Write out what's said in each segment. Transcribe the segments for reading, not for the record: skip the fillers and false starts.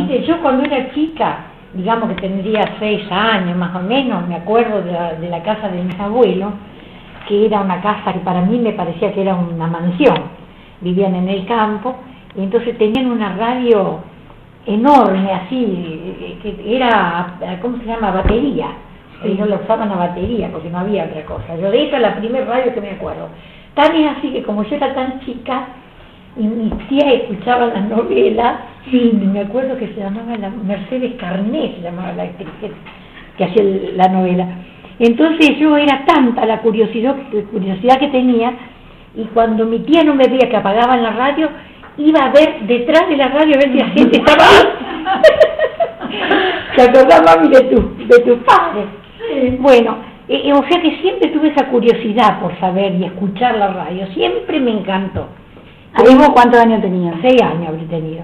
Mire, yo cuando era chica, digamos que tendría 6 años más o menos, me acuerdo de la casa de mis abuelos, que era una casa que para mí me parecía que era una mansión. Vivían en el campo, y entonces tenían una radio enorme, así, que era, ¿cómo se llama?, batería. Ellos lo usaban a batería, porque no había otra cosa. Yo de esa es la primera radio que me acuerdo. Tan es así que como yo era tan chica, y mis tías escuchaban las novelas, y me acuerdo que se llamaba Mercedes Carné, se llamaba la actriz que hacía la novela. Entonces yo era tanta la curiosidad que tenía, y cuando mi tía no me veía que apagaban la radio, iba a ver detrás de la radio a ver si la gente estaba ahí. ¿Te acordás, mami, de tu padre? Sí. Bueno, o sea que siempre tuve esa curiosidad por saber y escuchar la radio, siempre me encantó. ¿Vos cuántos años tenías? 6 años habré tenido,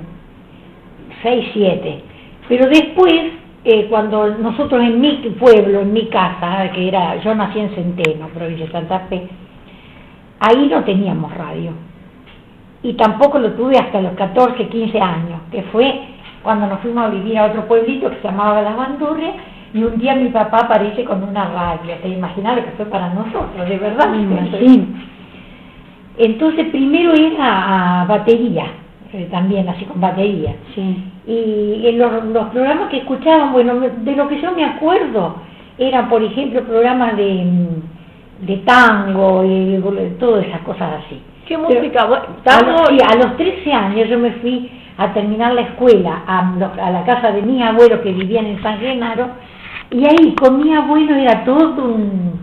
6, 7. Pero después, cuando nosotros en mi pueblo, en mi casa, que era, yo nací en Centeno, provincia de Santa Fe, ahí no teníamos radio. Y tampoco lo tuve hasta los 14, 15 años, que fue cuando nos fuimos a vivir a otro pueblito que se llamaba Las Bandurrias, y un día mi papá aparece con una radio. Te imaginas lo que fue para nosotros, de verdad. Sí. Entonces primero era a batería, también así con batería. Sí. Y en los programas que escuchaban, bueno, de lo que yo me acuerdo, eran por ejemplo programas de tango y todas esas cosas así. ¿Qué música? A los 13 años yo me fui a terminar la escuela a la casa de mis abuelos que vivían en San Genaro, y ahí con mi abuelo era todo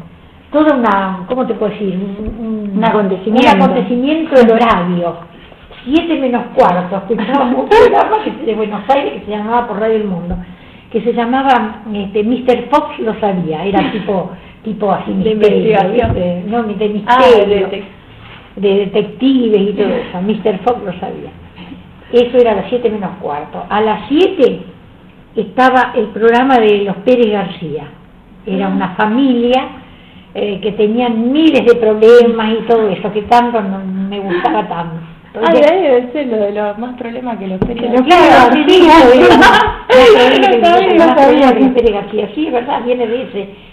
una, ¿cómo te puedo decir? Un acontecimiento del horario. 7 menos cuarto, escuchábamos un programa de Buenos Aires que se llamaba por Radio El Mundo, que se llamaba Mr. Fox lo sabía, era tipo así de investigación, de misterio, de detectives y todo eso. Mr. Fox lo sabía. Eso era a las 7 menos cuarto. A las 7 estaba el programa de los Pérez García. Era una familia que tenían miles de problemas y todo eso, que tanto no me gustaba tanto. Entonces, ahí debe ser lo de los más problemas que los Pérez García. Claro, sí, más problemas que los Pérez García. Sí, es verdad, viene de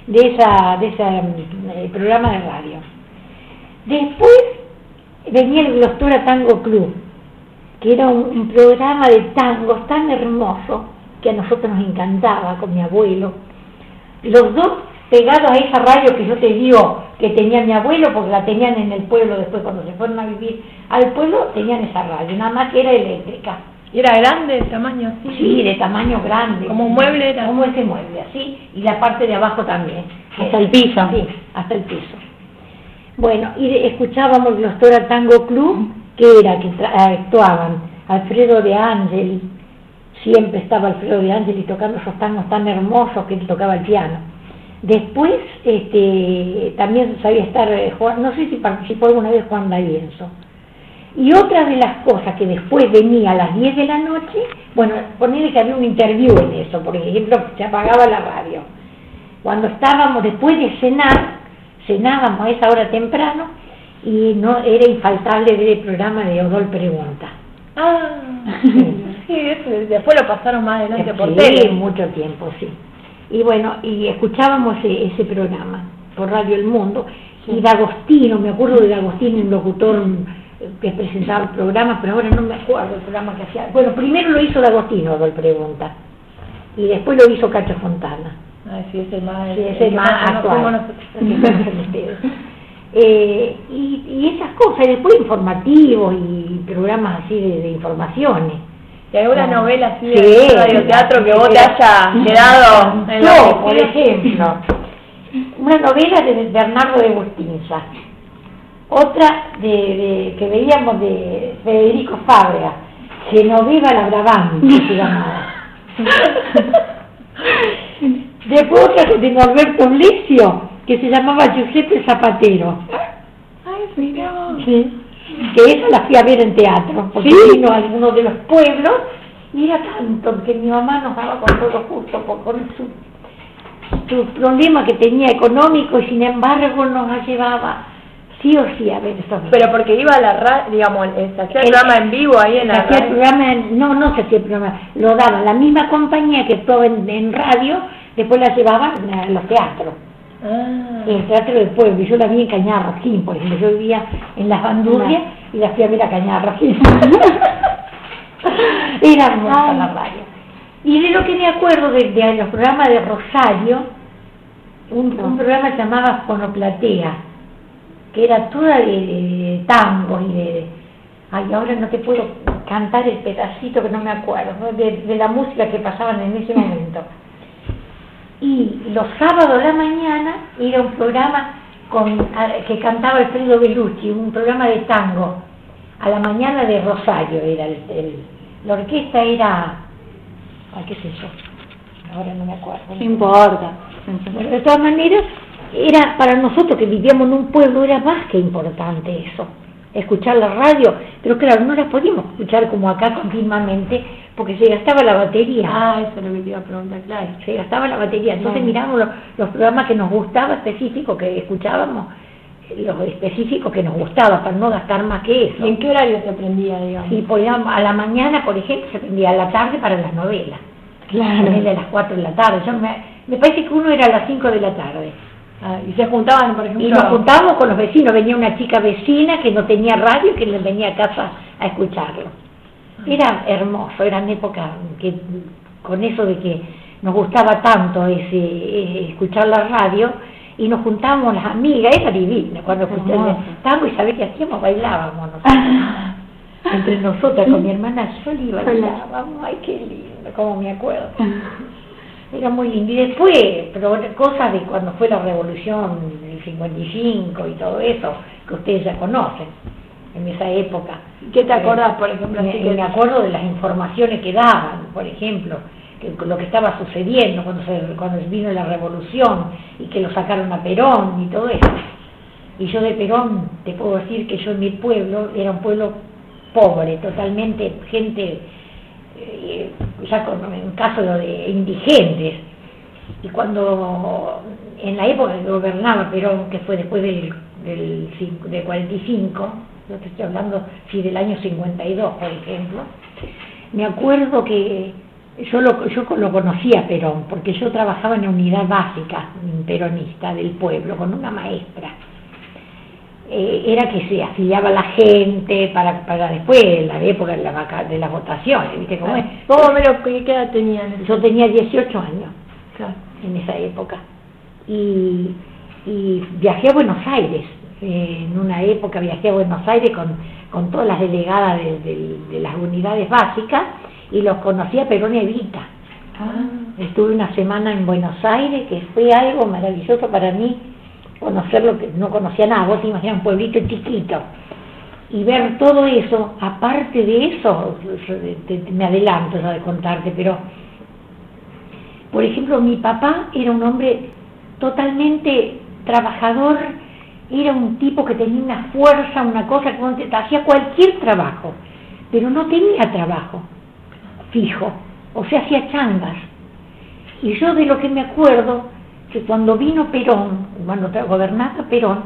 ese programa de radio. Después venía el Glostora Tango Club, que era un programa de tangos tan hermoso que a nosotros nos encantaba con mi abuelo. Los dos pegados a esa radio que yo te digo que tenía mi abuelo, porque la tenían en el pueblo después cuando se fueron a vivir al pueblo, tenían esa radio, nada más que era eléctrica. ¿Y era grande, de tamaño así? Sí, de tamaño grande. ¿Como un mueble era? Como ese mueble, así, y la parte de abajo también. ¿Hasta el piso? Sí, hasta el piso. Bueno, y escuchábamos el Glostora Tango Club, que era que actuaban Alfredo de Angeli, siempre estaba Alfredo de Angeli tocando esos tangos tan hermosos que él tocaba el piano. Después también sabía estar Juan, no sé si participó alguna vez Juan D'Arienzo. Y otra de las cosas que después venía a las 10 de la noche, bueno, ponerle que había un interview en eso, por ejemplo, se apagaba la radio. Cuando estábamos, después de cenábamos a esa hora temprano, y no era infaltable ver el programa de Odol Pregunta. Ah, sí, eso, después lo pasaron más adelante por tele. Sí, mucho tiempo, sí. Y bueno, y escuchábamos ese programa por Radio El Mundo, sí. Y D'Agostino, me acuerdo de D'Agostino, un locutor que presentaba el programa, pero ahora no me acuerdo el programa que hacía. Bueno, primero lo hizo D'Agostino, Odol Pregunta, y después lo hizo Cacho Fontana. Ah, sí, ese más, sí, ese más actual. Y esas cosas, y después informativos y programas así de informaciones. ¿Y alguna novela así de radioteatro que vos te haya quedado en yo, por ejemplo, una novela de Bernardo de Bustinza, otra que veíamos de Federico Fábrega, Genoveva la Bravante, que se llamaba. Después otra de Norberto Blesio, que se llamaba Giuseppe Zapatero. Ay, mira. Sí. Que esa la fui a ver en teatro, porque vino a alguno de los pueblos, y era tanto que mi mamá nos daba con todo justo, con su problema que tenía económico, y sin embargo nos la llevaba sí o sí a ver esos días. Pero porque iba a la radio, digamos, se hacía el programa en vivo ahí en la radio. Se hacía el programa, no se hacía el programa, lo daban la misma compañía que actuaba en radio, después la llevaban a los teatros. El Teatro del Pueblo, y yo la vi en Cañada Rosquín, por ejemplo, yo vivía en Las Bandurrias y la fui a ver a Cañada Rosquín. Era hermosa la radio. Y de lo que me acuerdo de los programas de Rosario, un programa que se llamaba Fonoplatea, que era toda de tangos y ay, ahora no te puedo cantar el pedacito que no me acuerdo, ¿no? de la música que pasaban en ese momento. Y los sábados a la mañana era un programa que cantaba Alfredo Bellucci, un programa de tango, a la mañana de Rosario era la orquesta era, qué sé yo, ahora no me acuerdo. No importa. Bueno, de todas maneras, era para nosotros que vivíamos en un pueblo, era más que importante eso, escuchar la radio, pero claro, no la podíamos escuchar como acá continuamente, porque se gastaba la batería. Eso es lo que te iba a preguntar, claro. Se gastaba la batería, entonces mirábamos los programas que nos gustaba, específicos que escuchábamos, los específicos que nos gustaba, para no gastar más que eso. ¿Y en qué horario se aprendía, digamos? Y a la mañana, por ejemplo, se aprendía a la tarde para las novelas. Claro. A las 4 de la tarde. Me parece que uno era a las 5 de la tarde. Y se juntaban, por ejemplo. Y nos juntábamos con los vecinos. Venía una chica vecina que no tenía radio, que les venía a casa a escucharlo. Era hermoso, eran épocas que con eso de que nos gustaba tanto escuchar la radio, y nos juntábamos las amigas, era divino cuando escuchábamos tango, y sabés qué hacíamos, bailábamos nosotros. Entre nosotras, con mi hermana Yoli, bailábamos, ay qué lindo, como me acuerdo. Era muy lindo. Y después, pero cosas de cuando fue la revolución del 55 y todo eso, que ustedes ya conocen, en esa época. ¿Qué te acordás, por ejemplo? Me acuerdo de las informaciones que daban, por ejemplo, lo que estaba sucediendo cuando vino la revolución y que lo sacaron a Perón y todo eso. Y yo de Perón te puedo decir que yo en mi pueblo era un pueblo pobre, totalmente gente, ya en caso de indigentes. Y cuando en la época que gobernaba Perón, que fue después del 45, yo te estoy hablando del año 52, por ejemplo, me acuerdo que yo lo conocía a Perón, porque yo trabajaba en la unidad básica peronista del pueblo, con una maestra. Era que se afiliaba a la gente para después, en la época de las votaciones, ¿viste cómo es? ¿Cómo qué edad tenían? Yo tenía 18 años, claro, en esa época. Y viajé a Buenos Aires. En una época viajé a Buenos Aires con todas las delegadas de las unidades básicas, y los conocí a Perón y Evita. Estuve una semana en Buenos Aires, que fue algo maravilloso para mí, conocer lo que no conocía nada. Vos te imaginas un pueblito chiquito, y ver todo eso. Aparte de eso, me adelanto ya de contarte, pero por ejemplo, mi papá era un hombre totalmente trabajador, era un tipo que tenía una fuerza, una cosa, que hacía cualquier trabajo, pero no tenía trabajo fijo, o sea, hacía changas. Y yo de lo que me acuerdo, que cuando vino Perón, cuando gobernaba Perón,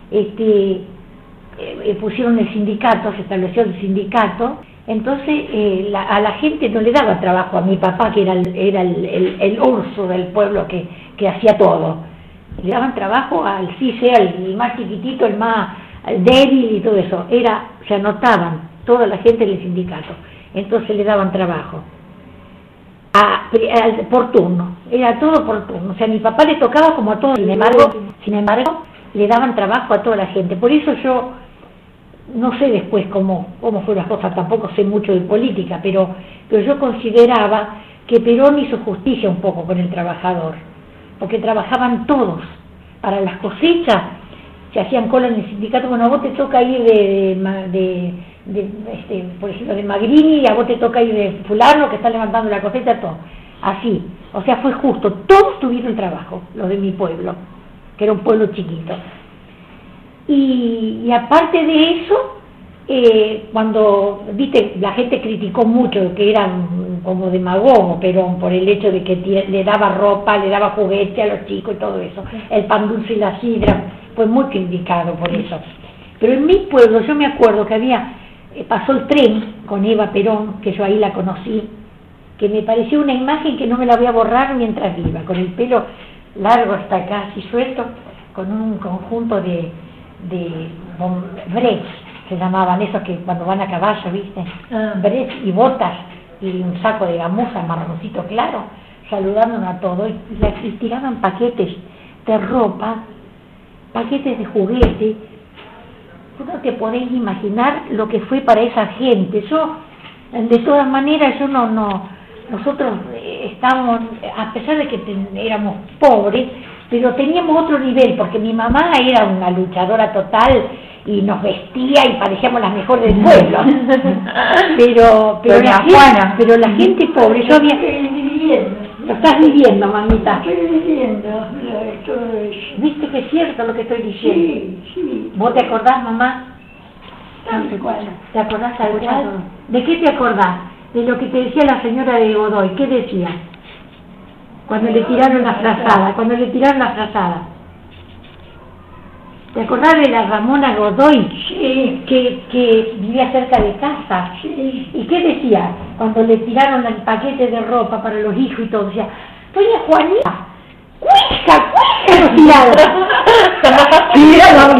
pusieron el sindicato, se estableció el sindicato, entonces a la gente no le daba trabajo, a mi papá, que era el urso del pueblo que hacía todo, le daban trabajo al el más chiquitito, el más débil y todo eso, se anotaban toda la gente del sindicato, entonces le daban trabajo por turno, era todo por turno, o sea, a mi papá le tocaba como a todos, sin embargo le daban trabajo a toda la gente. Por eso yo no sé después cómo fueron las cosas, tampoco sé mucho de política, pero yo consideraba que Perón hizo justicia un poco con el trabajador, porque trabajaban todos. Para las cosechas se hacían cola en el sindicato. Bueno, a vos te toca ir por ejemplo, de Magrini, y a vos te toca ir de fulano que está levantando la cosecha, todo. Así, o sea, fue justo. Todos tuvieron trabajo, los de mi pueblo, que era un pueblo chiquito. Y aparte de eso, cuando, viste, la gente criticó mucho que eran como demagogo, pero por el hecho de que le daba ropa, le daba juguete a los chicos y todo eso, el pan dulce y la sidra, fue muy criticado por eso. Pero en mi pueblo yo me acuerdo que pasó el tren con Eva Perón, que yo ahí la conocí, que me pareció una imagen que no me la voy a borrar mientras viva, con el pelo largo hasta acá, así suelto, con un conjunto de brets, se llamaban esos que cuando van a caballo, ¿viste? Brets y botas y un saco de gamuza marroncito claro, saludándonos a todos y tiraban paquetes de ropa, paquetes de juguete. Tú no te podés imaginar lo que fue para esa gente. Yo, de todas maneras, nosotros estábamos, a pesar de que éramos pobres, pero teníamos otro nivel, porque mi mamá era una luchadora total y nos vestía y parecíamos las mejores del pueblo. pero la gente pobre, yo había... Lo estás viviendo, mamita. Estoy viviendo todo eso. ¿Viste que es cierto lo que estoy diciendo? Sí, sí. ¿Vos te acordás, mamá? Tal cual. ¿Te acordás tal cual? ¿De qué te acordás? De lo que te decía la señora de Godoy. ¿Qué decía? Cuando le tiraron la frazada. ¿Te acordás de la Ramona Godoy? Sí. Que vivía cerca de casa. Sí. ¿Y qué decía? Cuando le tiraron el paquete de ropa para los hijos y todo, decía, doña Juanita, ¡cuija! Lo tiraron. Sí,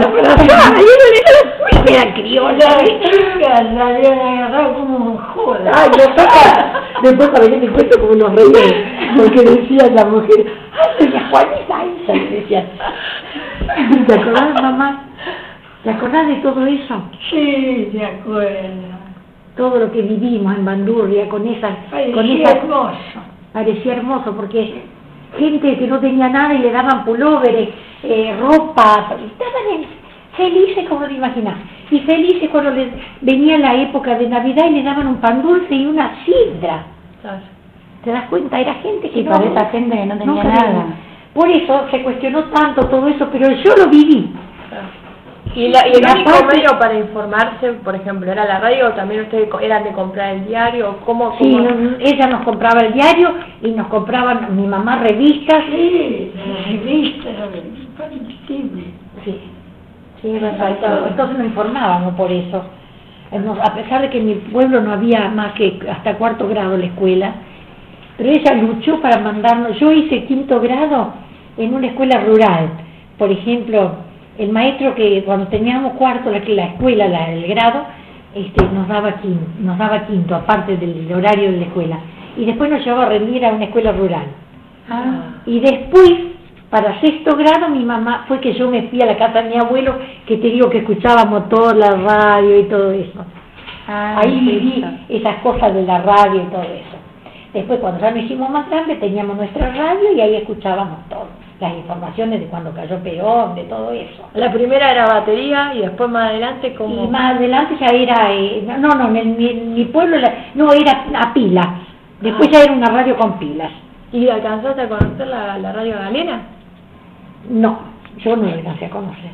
era criolla. La habían agarrado como un joda. Ay, después para que te cuento como nos reían, porque decían la mujer, ¡ay, doña Juanita! Esa le decían. ¿Te acordás, mamá? ¿Te acordás de todo eso? Sí, de acuerdo. Todo lo que vivimos en Bandurria con esa hermoso. Parecía hermoso porque gente que no tenía nada y le daban pulóveres, ropa, estaban felices como te imaginas, y felices cuando venía la época de Navidad y le daban un pan dulce y una sidra. ¿Te das cuenta? Era gente que para esa gente que no tenía nada. Por eso se cuestionó tanto todo eso, pero yo lo viví. ¿Y el único medio para informarse, por ejemplo, era la radio o también ustedes eran de comprar el diario? ¿Cómo? Sí, ella nos compraba el diario y nos compraban mi mamá revistas. Sí, las revistas, fue invisible. Sí, entonces nos informábamos por eso. A pesar de que en mi pueblo no había más que hasta 4º grado la escuela, pero ella luchó para mandarnos. Yo hice 5º grado en una escuela rural, por ejemplo. El maestro que cuando teníamos cuarto, la escuela, el grado, nos daba quinto, aparte del horario de la escuela. Y después nos llevaba a rendir a una escuela rural. Y después, para 6º grado, mi mamá, fue que yo me fui a la casa de mi abuelo, que te digo que escuchábamos toda la radio y todo eso. Ahí viví esas cosas de la radio y todo eso. Después, cuando ya nos hicimos más grandes, teníamos nuestra radio y ahí escuchábamos todo. Las informaciones de cuando cayó Perón, de todo eso. La primera era batería y después más adelante como... Y más adelante ya era, en mi pueblo era a pilas, después ya era una radio con pilas. ¿Y alcanzaste a conocer la radio galena? No, yo no la alcancé a conocer.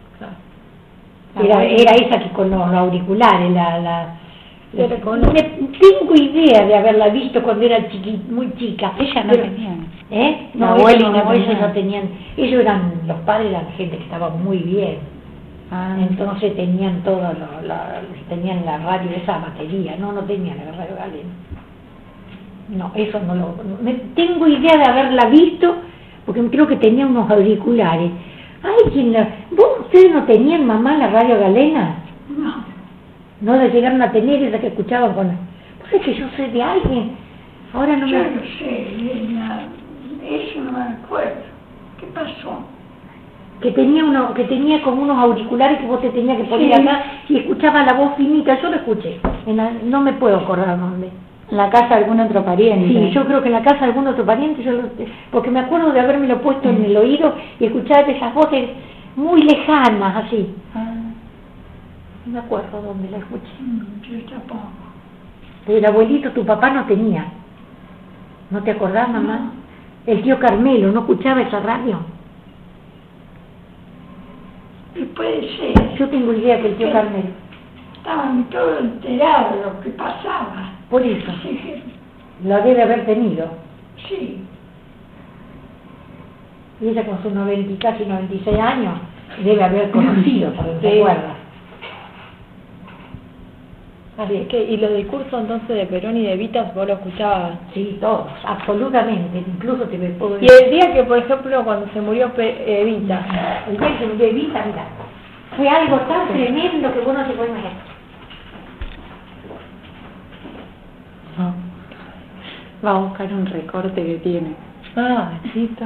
Era esa que con los auriculares, tengo idea de haberla visto cuando era muy chica. Ella no tenía. No, ellos no tenían. Ellos los padres eran gente que estaba muy bien. Entonces tenían tenían la radio, esa batería, no tenían la radio galena. No, eso tengo idea de haberla visto, porque creo que tenía unos auriculares. ¿Ustedes no tenían, mamá, la radio galena? No. No la llegaron a tener, esa que escuchaban con... Pues es que yo sé de alguien, ahora no yo no sé, eso no me acuerdo. ¿Qué pasó? Que tenía como unos auriculares que vos te tenías que poner acá y escuchaba la voz finita, yo lo escuché, no me puedo acordar dónde. ¿En la casa de algún otro pariente? Sí, yo creo que en la casa de algún otro pariente, porque me acuerdo de habérmelo puesto en el oído y escuchar esas voces muy lejanas, así. No me acuerdo dónde la escuché. Yo tampoco. Pero el abuelito, tu papá, no tenía. ¿No te acordás, mamá? No. El tío Carmelo, ¿no escuchaba esa radio? Y puede ser. Yo tengo idea que el tío Carmelo. Estaban todos enterados de lo que pasaba. Por eso. Sí. Lo debe haber tenido. Sí. Y ella con sus 90 y casi 96 años debe haber conocido, ¿te acuerdas? Así que, ¿y los discursos entonces de Perón y de Evita vos lo escuchabas? Sí, todos, absolutamente, incluso te puedo Y decir. el día que, por ejemplo, cuando se murió Evita, El día que se murió Evita, mira, fue algo tan tremendo que vos no se puede imaginar. Va a buscar un recorte que tiene. Besito.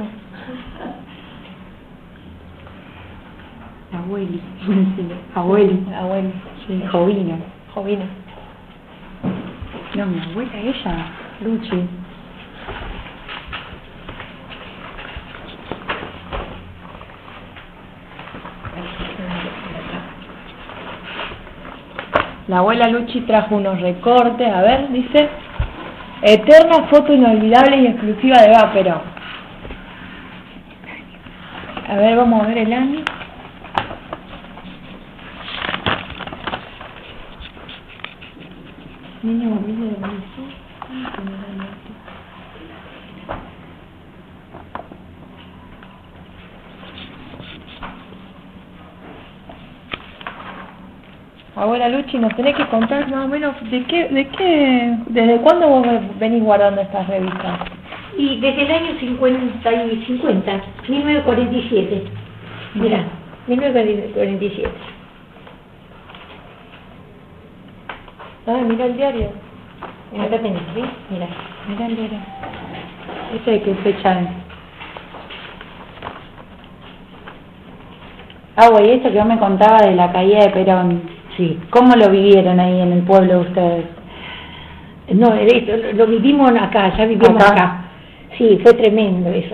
Abueli. Sí, abueli. Abuelo. Sí, Jovina. Jovina. No, mi abuela, ella, Luchi. La abuela Luchi trajo unos recortes, a ver, dice, eterna foto inolvidable y exclusiva de Vaperon. A ver, vamos a ver el año. Abuela Luchi, nos tenés que contar más o menos desde cuándo vos venís guardando estas revistas. Y desde el año 1947. Mira, 1947. Mira el diario. Acá tenés, ¿ves? Mira. Mira el diario. ¿Ese de qué fecha es? Y esto que vos me contaba de la caída de Perón. Sí. ¿Cómo lo vivieron ahí en el pueblo de ustedes? No, esto, lo vivimos acá, ya vivimos acá. Sí, fue tremendo eso.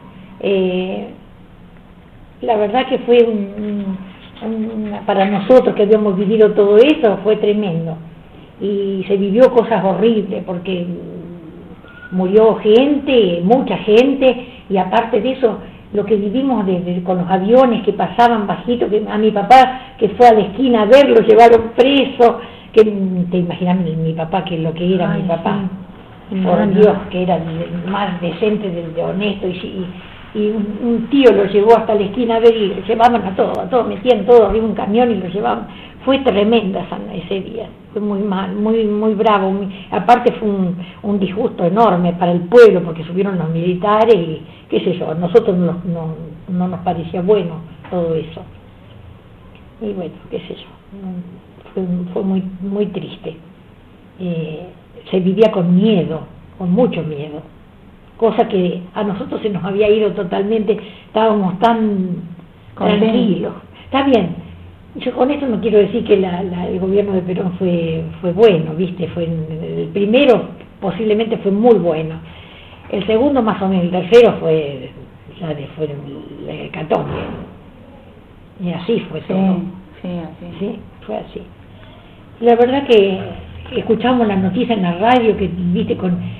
La verdad que fue para nosotros que habíamos vivido todo eso, fue tremendo. Y se vivió cosas horribles porque murió gente, mucha gente, y aparte de eso, lo que vivimos con los aviones que pasaban bajito, que a mi papá que fue a la esquina a verlo, llevaron preso, que te imaginas mi papá, que lo que era mi papá, por Dios, que era el más decente, de honesto, y un tío lo llevó hasta la esquina a ver y llevaban a todos, metían todo arriba un camión y lo llevaban. Fue tremenda ese día, fue muy mal, muy bravo, aparte fue un disgusto enorme para el pueblo porque subieron los militares y qué sé yo, a nosotros no nos parecía bueno todo eso. Y bueno, qué sé yo, fue muy triste. Se vivía con miedo, con mucho miedo, cosa que a nosotros se nos había ido totalmente, estábamos tan tranquilos. Está bien. Yo con esto no quiero decir que el gobierno de Perón fue bueno, ¿viste? El primero posiblemente fue muy bueno, el segundo más o menos, el tercero fue el hecatombe, y así fue todo. Sí, así. Sí, fue así. La verdad que escuchamos las noticias en la radio, que viste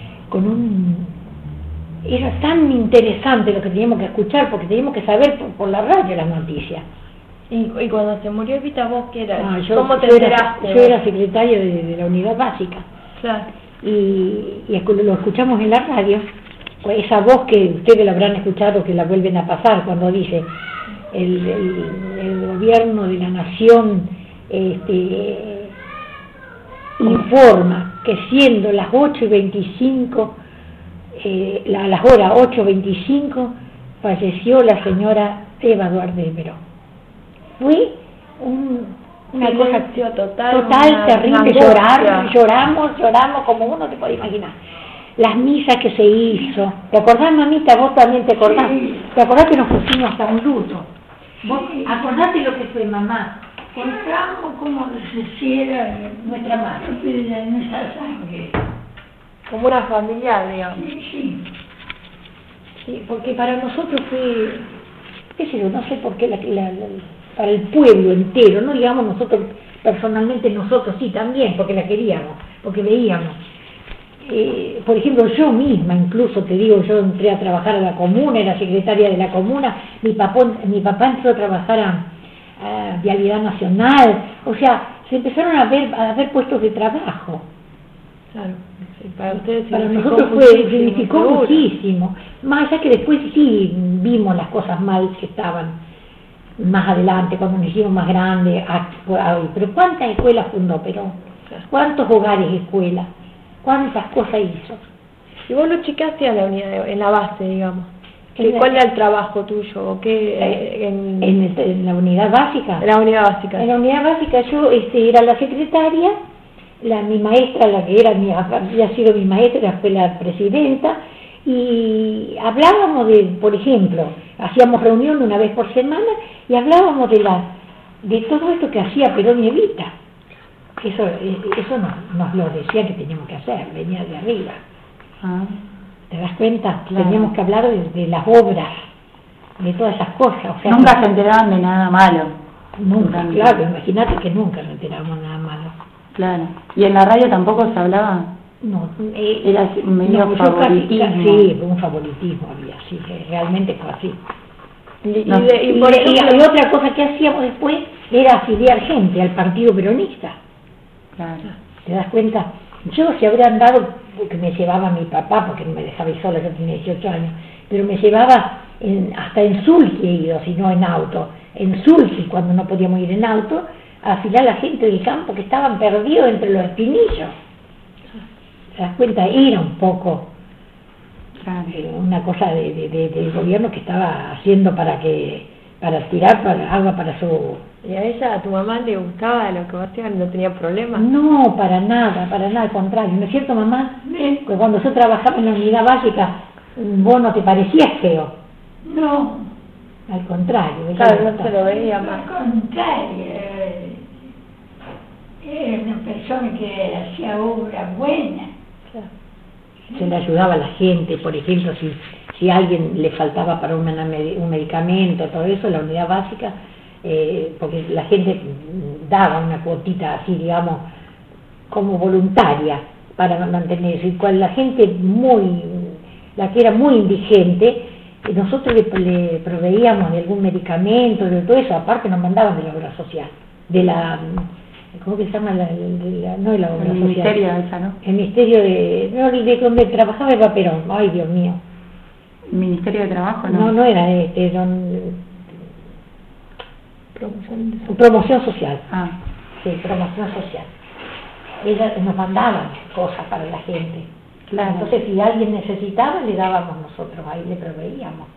era tan interesante lo que teníamos que escuchar, porque teníamos que saber por la radio las noticias. Y cuando se murió Evita, ¿vos qué eras? ¿Cómo te enteraste? Yo era secretaria de la unidad básica. Claro. Y lo escuchamos en la radio, pues esa voz que ustedes la habrán escuchado, que la vuelven a pasar cuando dice el gobierno de la nación informa que siendo las 8:25, a las horas 8:25 falleció la señora Eva Duarte de Perón. Fue una cosa total, terrible. Lloramos como uno te puede imaginar. Las misas que se hizo. ¿Te acordás, mamita? Vos también te acordás. Sí. ¿Te acordás que nos pusimos hasta un luto? ¿Vos acordate lo que fue, mamá? Entramos como si hiciera Nuestra madre. de nuestra sangre. Como una familiar, digamos. Sí. Sí, porque para nosotros fue, qué sé yo, no sé por qué para el pueblo entero, no digamos nosotros personalmente, nosotros sí también, porque la queríamos, porque veíamos. Por ejemplo, yo misma, incluso te digo, yo entré a trabajar a la comuna, era secretaria de la comuna, mi papá entró a trabajar a Vialidad Nacional, o sea, se empezaron a ver puestos de trabajo. Claro, sí, para ustedes para nosotros significó muchísimo, más allá que después sí vimos las cosas mal que estaban más adelante, cuando nos hicimos más grandes, pero ¿cuántas escuelas fundó Perón? cuántos hogares, escuelas, cuántas cosas hizo. Y vos lo checaste a la unidad, en la base, digamos. En ¿Cuál la- era el trabajo tuyo? ¿O qué, En la unidad básica. en la unidad básica? En la unidad básica yo era la secretaria, mi maestra, la que había sido mi maestra, fue la presidenta, y hablábamos por ejemplo, hacíamos reunión una vez por semana y hablábamos de todo esto que hacía Perón y Evita. Eso nos lo decía que teníamos que hacer, venía de arriba. Ah, ¿Te das cuenta? Claro. Teníamos que hablar de las obras, de todas esas cosas. O sea, nunca se enteraban de nada malo. Nunca, Nunca. claro, imagínate que nunca nos enterábamos nada malo. Claro. ¿Y en la radio tampoco se hablaba? No, Era medio yo favoritismo. sí, un favoritismo había, sí, realmente fue así. No. Y otra cosa que hacíamos después era afiliar gente al partido peronista. Claro. ¿Te das cuenta? Yo se habrían dado, porque me llevaba mi papá, porque no me dejaba ir sola, yo tenía 18 años, pero me llevaba hasta en Sulky he ido, si no en auto. En Sulky, cuando no podíamos ir en auto, a afilar a la gente del campo que estaban perdidos entre los espinillos. ¿Te das cuenta? Era un poco Claro. una cosa del gobierno que estaba haciendo para tirar agua para su... ¿Y a ella, a tu mamá, le gustaba lo que vos hacías? ¿No tenía problemas? No, para nada, al contrario. ¿No es cierto, mamá? Que cuando yo trabajaba en la unidad básica, vos no te parecías feo. No, Al contrario. ella Claro, le no se lo veía al más. contrario, era una persona que hacía obras buenas. Se le ayudaba a la gente, por ejemplo, si a alguien le faltaba para un medicamento, todo eso, la unidad básica, porque la gente daba una cuotita así, digamos, como voluntaria para mantenerse. Y cuando la gente la que era muy indigente, nosotros le proveíamos de algún medicamento, de todo eso, aparte nos mandaban de la obra social, ¿cómo que se llama? No de la obra El social. ministerio esa, ¿no? El ministerio de donde trabajaba Eva Perón. Ay, Dios mío. El Ministerio de Trabajo, ¿no? No era promoción social. Ah, Sí, promoción social. Ella nos mandaban cosas para la gente. claro. Entonces, si alguien necesitaba, le dábamos nosotros, ahí le proveíamos.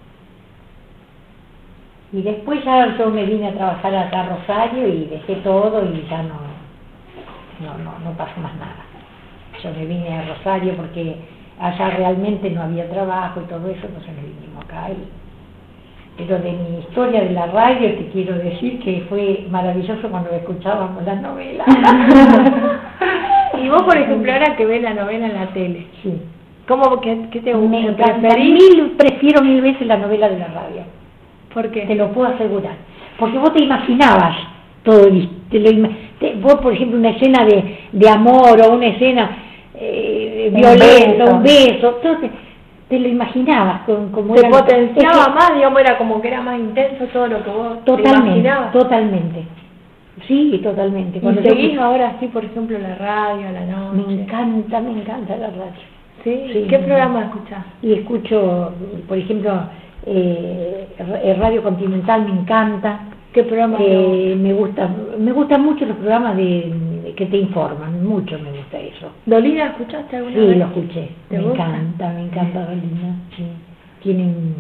Y después ya yo me vine a trabajar acá a Rosario y dejé todo y ya no pasó más nada. Yo me vine a Rosario porque allá realmente no había trabajo y todo eso, entonces nos vinimos acá. Pero de mi historia de la radio te quiero decir que fue maravilloso cuando escuchábamos las novelas. Y vos, por ejemplo, ahora que ves la novela en la tele, Sí. ¿cómo, qué te Me gusta? encanta. ¿Preferís? Prefiero mil veces la novela de la radio. ¿Por qué? Te lo puedo asegurar. Porque vos te imaginabas todo, vos, por ejemplo, una escena de amor o una escena violenta, un beso, todo te lo imaginabas como ¿Te era. potenciaba más, digamos, era como que era más intenso todo lo que vos te Totalmente, imaginabas? totalmente. Sí, totalmente. ¿Y Cuando seguís yo- ahora así, por ejemplo, la radio, a la noche? me encanta la radio. ¿Sí? Sí. ¿Qué programa escuchás? Y escucho, por ejemplo, Radio Continental, me encanta. ¿Qué programa? Me gustan mucho los programas que te informan, mucho me gusta eso. ¿Dolina escuchaste alguna Sí, vez? lo escuché, ¿Te me gusta? encanta Dolina, sí. Tienen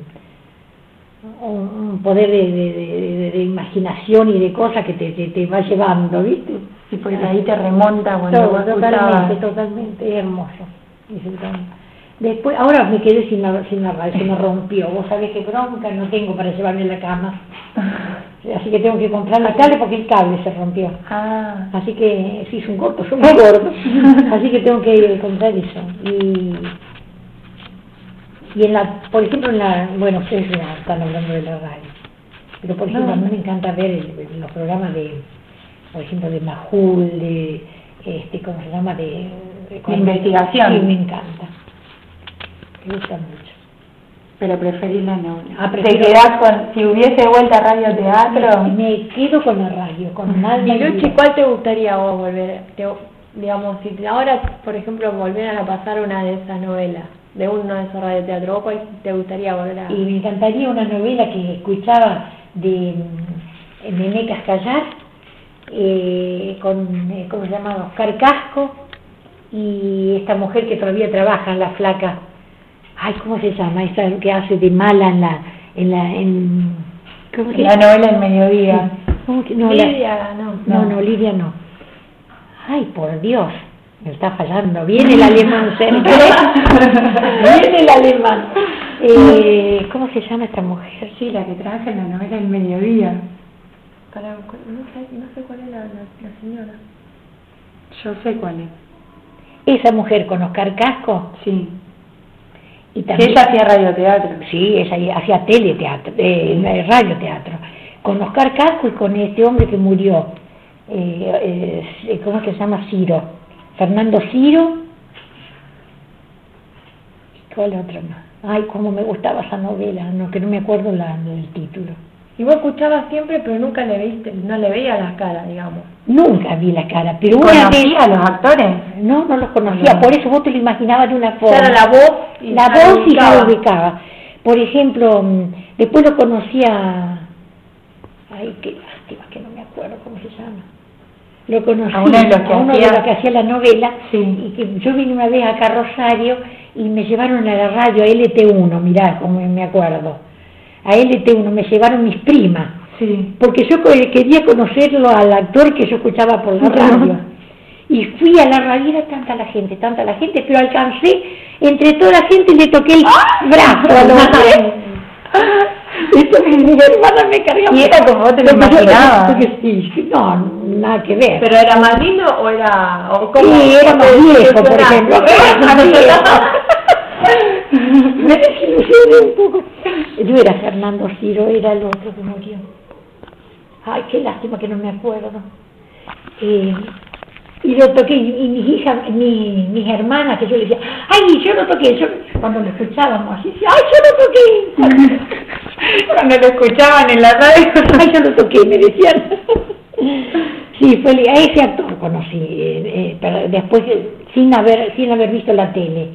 un poder de imaginación y de cosas que te va llevando, ¿viste? Sí, porque ahí te remonta cuando Todo, vos escuchabas. totalmente, es hermoso. Después, ahora me quedé sin la radio, se me rompió. Vos sabés que bronca no tengo para llevarme a la cama. Así que tengo que comprar el cable porque el cable se rompió. Ah, Así que sí, es un gordo, son muy gordos. Así que tengo que comprar eso. Y por ejemplo, bueno, ustedes ya están hablando de la radio. Pero por ejemplo, a mí me encanta ver los programas por ejemplo, de Majul, ¿cómo se llama? De investigación. Sí, me encanta. Me gusta mucho. pero preferís la novela. ¿Te Prefiero- quedás si hubiese vuelta a radio teatro? Me quedo con la radio, con nada. Y Luchi, ¿cuál te gustaría a vos volver? Digamos, si ahora, por ejemplo, volvieran a pasar una de esas novelas, de uno de esos radioteatros, ¿vos cuál te gustaría volver a...? Y me encantaría una novela que escuchaba de Nené Cascallar, ¿cómo se llama? Oscar Casco, y esta mujer que todavía trabaja en la flaca, ay, ¿cómo se llama? Esa que hace de mala ¿cómo que? La novela El Mediodía. ¿Cómo que? No, Lidia, no, Lidia no. Ay, por Dios, me está fallando. Viene el alemán, cerca. Viene el alemán. ¿Cómo se llama esta mujer? Sí, la que trabaja en la novela El Mediodía. No sé cuál es la señora. Yo sé cuál es. Esa mujer con Oscar Casco. Sí. Y también, ella hacía radioteatro. Sí, ella hacía teleteatro, radioteatro. Con Oscar Casco y con este hombre que murió. ¿Cómo es que se llama? Ciro. Fernando Ciro. ¿Cuál otra más? Ay, cómo me gustaba esa novela, que no me acuerdo del título. Y vos escuchabas siempre, pero nunca no le veías las caras, digamos. Nunca vi la cara, pero una ¿Conocía a los actores? No los conocía, No. por eso vos te lo imaginabas de una forma. Era la voz y la voz y la ubicaba. Por ejemplo, después lo conocía, ay, qué lástima que no me acuerdo cómo se llama. Lo conocí a uno de los que hacía la novela, sí. Y que yo vine una vez acá a Rosario y me llevaron a la radio, a LT1, mirá, como me acuerdo. A LT1 me llevaron mis primas, sí. Porque yo quería conocerlo al actor que yo escuchaba por la radio. Y fui a la radio, era tanta la gente, pero alcancé, entre toda la gente le toqué el brazo al hombre. Esto mi hermana me cargaba. ¿Y era como vos te lo imaginabas? Sí, no, nada que ver. ¿Pero era más lindo o era...? Sí, era más viejo, por ejemplo. Me desilusioné un poco. No era Fernando Ciro, era el otro que murió. Ay, qué lástima que no me acuerdo. Y lo toqué, y mis hijas, mis hermanas, que yo les decía, ay, yo lo toqué, cuando lo escuchábamos así, ay, yo lo toqué. Cuando lo escuchaban en la radio, ay, yo lo toqué, me decían. Sí, a ese actor conocí, pero después, sin haber visto la tele.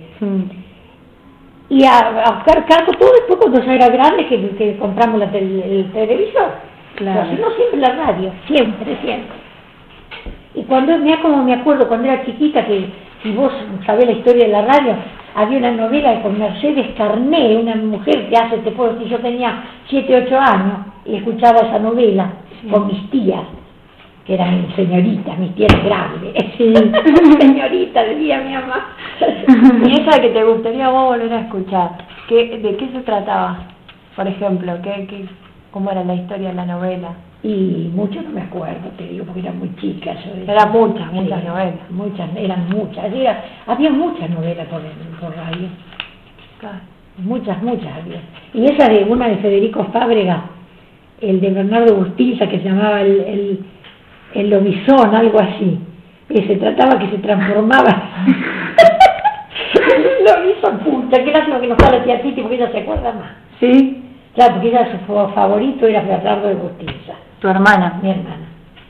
Y a Oscar Casco, todo después cuando ya era grande, que compramos el televisor. Claro. Pero si no, siempre la radio, siempre. Y como me acuerdo cuando era chiquita, que si vos sabés la historia de la radio, había una novela con Mercedes Carné, una mujer que hace, te puedo decir, yo tenía 7, 8 años y escuchaba esa novela con mis tías, que eran señoritas, mis tías grandes. Sí. Señorita, decía mi mamá. ¿Y esa que te gustaría vos volver a escuchar? ¿De qué se trataba? Por ejemplo, ¿cómo era la historia de la novela? Y mucho no me acuerdo, te digo, porque era muy chica. Eran muchas novelas. Eran muchas. Había muchas novelas por radio. Claro. Muchas había. Y esa de una de Federico Fábrega, el de Bernardo Bustilza, que se llamaba el lobizón, algo así. Que se trataba que se transformaba. Lobizón, puta, qué lástima que no está la tía Titi, porque ella se acuerda más. Sí. Claro, porque ella su favorito era Bernardo de Bustilza. Tu hermana. Mi hermana.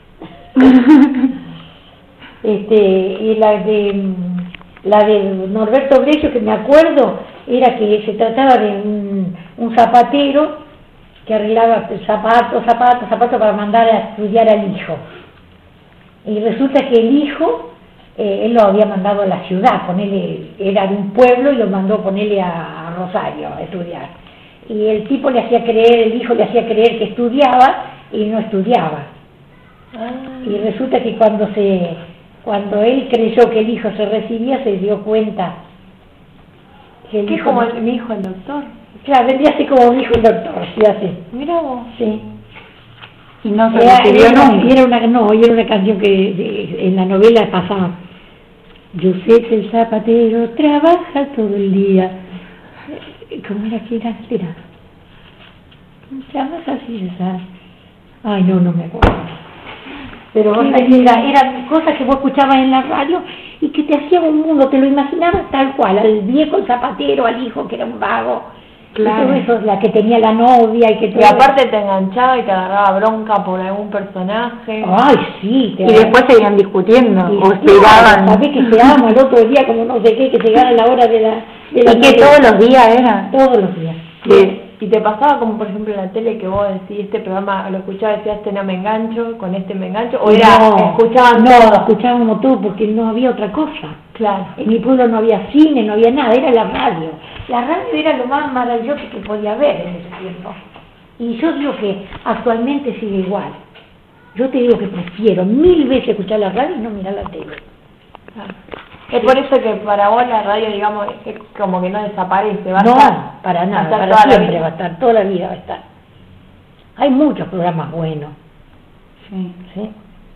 Y la de Norberto Breccio, que me acuerdo, era que se trataba de un zapatero que arreglaba zapatos para mandar a estudiar al hijo. Y resulta que el hijo, él lo había mandado a la ciudad, era de un pueblo y lo mandó ponerle a Rosario a estudiar. Y el hijo le hacía creer que estudiaba y no estudiaba. Y resulta que cuando él creyó que el hijo se recibía, se dio cuenta que el hijo... como mi hijo el doctor. Claro, vendría así como mi hijo el doctor, sí, así. Mira vos. Sí. Y no se recibió nunca. Era una canción que en la novela pasaba. Yo sé que el zapatero trabaja todo el día. ¿Cómo era que era? ¿Cómo se llama así esa? Ay, no me acuerdo. Pero eran cosas que vos escuchabas en la radio y que te hacían un mundo, te lo imaginabas tal cual, al viejo, el zapatero, al hijo que era un vago. Claro. Y todo eso, la que tenía la novia y que todo. Y aparte te enganchaba y te agarraba bronca por algún personaje. Ay, sí. Y después seguían discutiendo, y o esperaban. Sabés que esperábamos el otro día, como no sé qué, que llegara la hora de la y que todos los días era. Todos los días. ¿Y ¿Y te pasaba como por ejemplo en la tele que vos decís, este programa lo escuchabas y decías, este no me engancho, con este me engancho? ¿O era, escuchaban todo? Escuchábamos todo porque no había otra cosa. Claro. En mi pueblo no había cine, no había nada, era la radio. La radio era lo más maravilloso que podía haber en ese tiempo. Y yo digo que actualmente sigue igual. Yo te digo que prefiero 1000 veces escuchar la radio y no mirar la tele. Claro. Es por eso que para vos la radio, digamos, es como que no desaparece, va a estar. No, para nada, va a estar para toda la siempre vida. va a estar, toda la vida va a estar. Hay muchos programas buenos, Sí. ¿sí?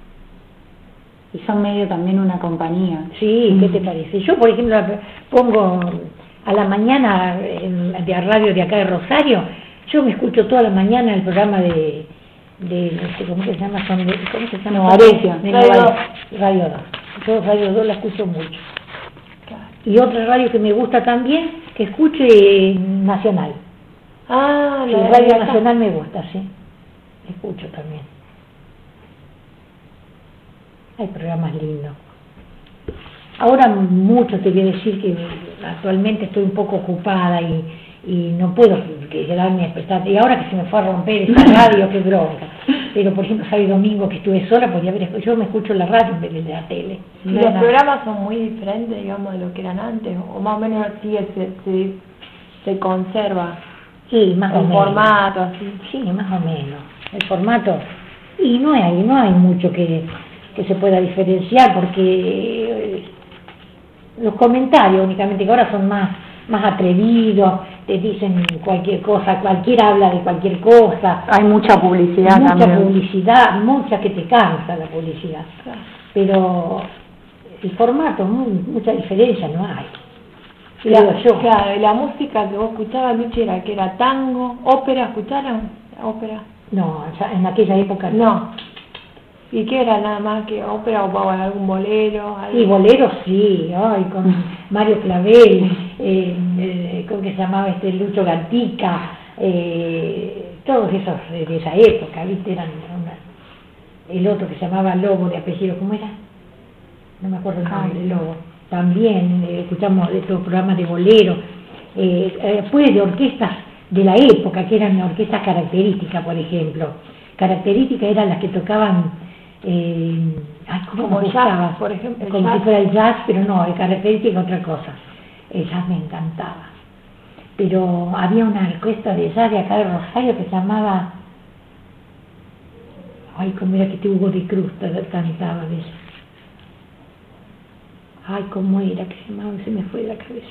Y son medio también una compañía. Sí, ¿qué te parece? Yo, por ejemplo, pongo a la mañana de radio de acá de Rosario, yo me escucho toda la mañana el programa de no sé cómo se llama, ¿cómo se llama? Novarecio. De Radio Novarecio, Radio 2. Yo Radio 2 la escucho mucho. Y otra radio que me gusta también, que escuche Nacional. Ah, Sí, la de Radio acá. Nacional me gusta, sí. Escucho también. Hay programas lindos. Ahora mucho te voy a decir que actualmente estoy un poco ocupada y no puedo quedarme a despertar. Y ahora que se me fue a romper esa radio, qué bronca. Pero por ejemplo, sábado y domingo que estuve sola, podía ver, yo me escucho la radio en vez de la tele. ¿Y los programas son muy diferentes, digamos, de lo que eran antes? ¿O más o menos sigue, se conserva Sí, más o el menos. formato, así? Sí, más o menos. El formato. Y no hay mucho que se pueda diferenciar porque los comentarios únicamente que ahora son más atrevidos, te dicen cualquier cosa, cualquiera habla de cualquier cosa. Hay mucha publicidad Mucha también. publicidad, mucha que te cansa la publicidad. Pero el formato, mucha diferencia no hay. Digo yo. Claro, y la música que vos escuchabas, Luchi, era que era tango, ópera, ¿escucharon? Ópera. No, en aquella época No. ¿Y qué era nada más que ópera o algún bolero? Sí, bolero sí, ay, con Mario Clavel, ¿cómo que se llamaba Lucho Gatica? Todos esos de esa época, ¿viste? El otro que se llamaba Lobo de apellido, ¿cómo era? No me acuerdo el nombre, Lobo. También escuchamos de estos programas de bolero, después de orquestas de la época, que eran orquestas características, por ejemplo. Características eran las que tocaban ¿cómo como me jazz, gustaba? por ejemplo, el Como jazz. si fuera el jazz, pero no, el característica otra cosa. El jazz me encantaba. Pero había una orquesta de jazz de acá de Rosario que se llamaba, cómo era que Hugo de Cruz cantaba de eso. Cómo era que se llamaba, se me fue de la cabeza.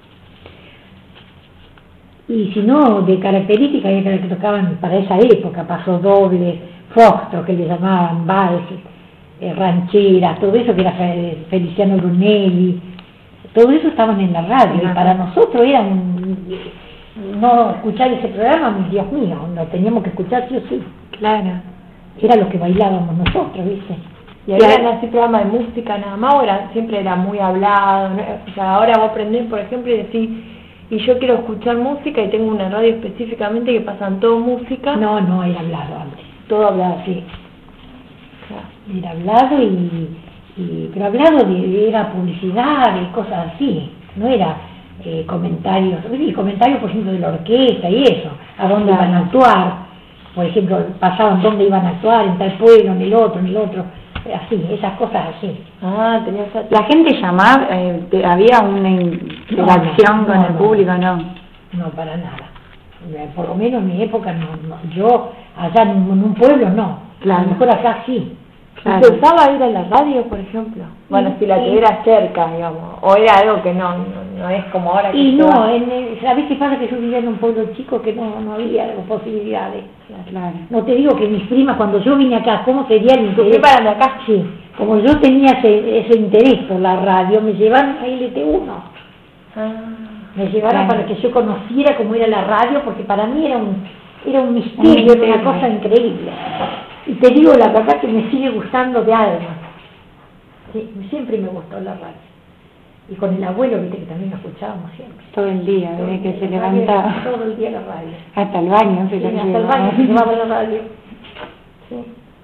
Y si no, de características era que tocaban para esa época, paso doble, foxtrot, que le llamaban, vals, rancheras, todo eso que era Feliciano Brunelli, todo eso estaban en la radio, y para nosotros era no escuchar ese programa, Dios mío, lo teníamos que escuchar sí o sí. Claro. Era lo que bailábamos nosotros, ¿viste? ¿Y había así programas de música nada más o siempre era muy hablado? ¿No? O sea, ahora vos prendés, por ejemplo, y decís, y yo quiero escuchar música y tengo una radio específicamente que pasan todo música. No, era hablado antes, todo hablado, sí. Era hablado pero hablado era publicidad y cosas así, no era comentarios, y comentarios por ejemplo de la orquesta y eso, a dónde iban a actuar, por ejemplo, pasaban dónde iban a actuar, en tal pueblo, en el otro, así, esas cosas así. Ah, tenías... La gente llamaba, había una interacción con el público, ¿no? No, para nada. Por lo menos en mi época no. Yo, allá en un pueblo no. Claro. A lo mejor acá sí. Claro. ¿Te gustaba ir a la radio, por ejemplo? Bueno, si la tuviera cerca, digamos, o era algo que no es como ahora que... Y no, ¿sabés qué pasa? Que yo vivía en un pueblo chico que no había posibilidades. Claro. No te digo que mis primas, cuando yo vine acá, ¿cómo sería el interés? ¿Tú para acá? Sí. Como yo tenía ese interés por la radio, me llevaron a LT1. Me llevaron para que yo conociera cómo era la radio, porque para mí era un misterio, era una cosa increíble. Y te digo la verdad que me sigue gustando de alma. Sí, siempre me gustó la radio. Y con el abuelo, viste que también lo escuchábamos siempre. Todo el día, desde que se levantaba. Todo el día la radio. Hasta el baño se Sí, lo hasta el llevaba. baño se llevaba la radio. Sí.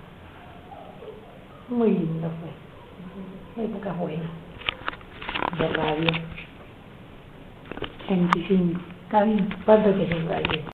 Muy lindo fue. Épocas buenas de radio. 25. Está bien. ¿Cuánto que se radio?